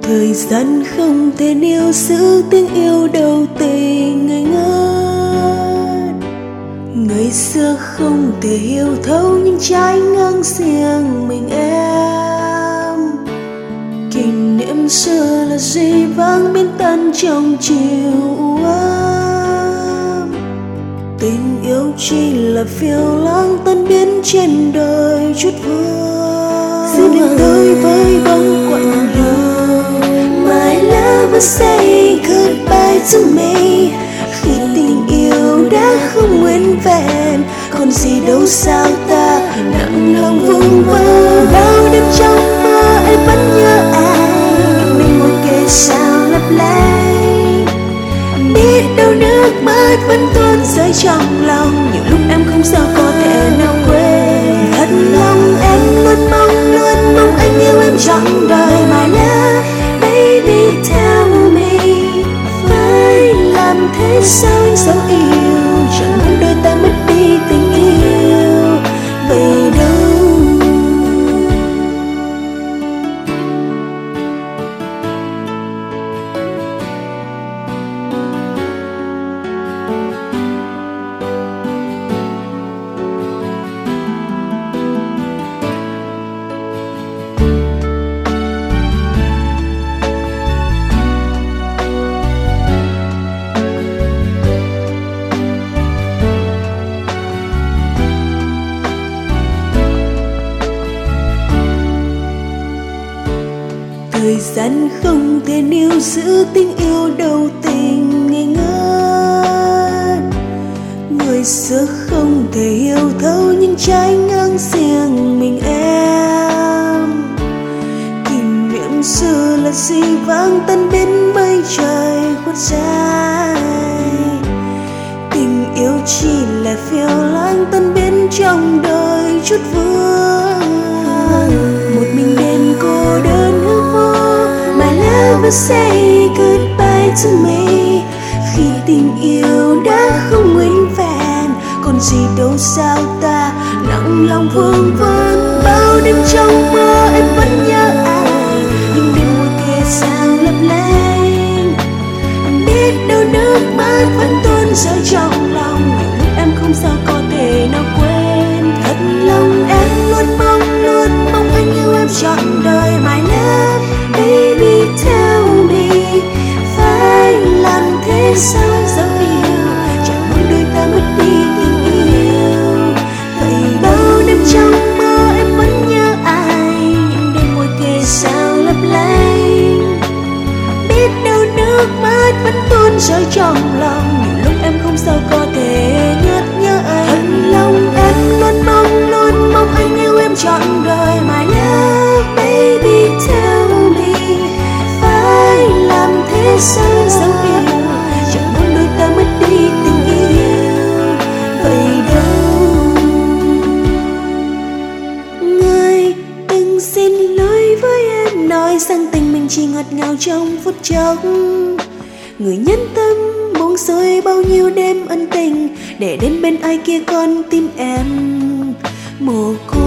Thời gian không thể níu giữ tiếng yêu đầu tình ngây ngất. Ngày xưa không thể hiểu thấu những trái ngang riêng mình em. Kỷ niệm xưa là gì vang biến tan trong chiều u ám. Tình yêu chỉ là phiêu lãng tan biến trên đời chút vương. Giữa đêm tối với bóng quạnh hiu, my love will say goodbye to me. Khi tình yêu đã không nguyên vẹn, còn gì đâu sao ta nặng lòng vương vấn. Bao đêm trong mơ em vẫn nhớ anh, mình ngồi kề sao lấp lánh. Biết đâu nước mắt vẫn tuôn rơi trong lòng, nhiều lúc em không sao có thể nào quên. Thật lòng em luôn mong anh yêu em trọn đời. My love, baby tell me, phải làm thế sao anh dấu yêu, chẳng muốn đôi ta mất đi tình yêu vậy đâu. Thời gian không thể níu giữ tình yêu đầu tình ngây ngất. Người xưa không thể hiểu thấu những trái ngang riêng mình em. Kỷ niệm xưa là gì vang tan biến mây trời khuất dài. Tình yêu chỉ là phiêu lãng tan biến trong đời chút vương. Một mình đêm cô đơn hư vô, my love will say goodbye to me. Khi tình yêu đã không nguyên vẹn, còn gì đâu sao ta nặng lòng vương vấn. Bao đêm trong mơ em vẫn nhớ anh, nhưng đêm ngồi kề sao lấp lánh. Biết đâu nước mắt vẫn tuôn rơi trong lòng, nhiều lúc em không sao có thể nào quên. Thật lòng em luôn mong anh yêu em trọn đời. My love, baby tell me, phải làm thế sao anh dấu yêu, chẳng muốn đôi ta mất đi tình yêu vậy. Bao đêm trong mơ em vẫn nhớ ai, những đêm ngồi kề sao lấp lánh. Biết đâu nước mắt vẫn tuôn rơi trong lòng, nhiều lúc em không sao có thể nhớ anh. Thật lòng em luôn mong anh yêu em trọn đời. My love, baby tell me, phải làm thế sao dấu yêu, chẳng muốn đôi ta mất đi tình yêu vậy đâu. Người từng xin lỗi với em, nói rằng tình mình chỉ ngọt ngào trong phút chốc. Người nhân tâm buông xuôi bao nhiêu đêm ân tình, để đến bên ai kia con tim em mồ côi.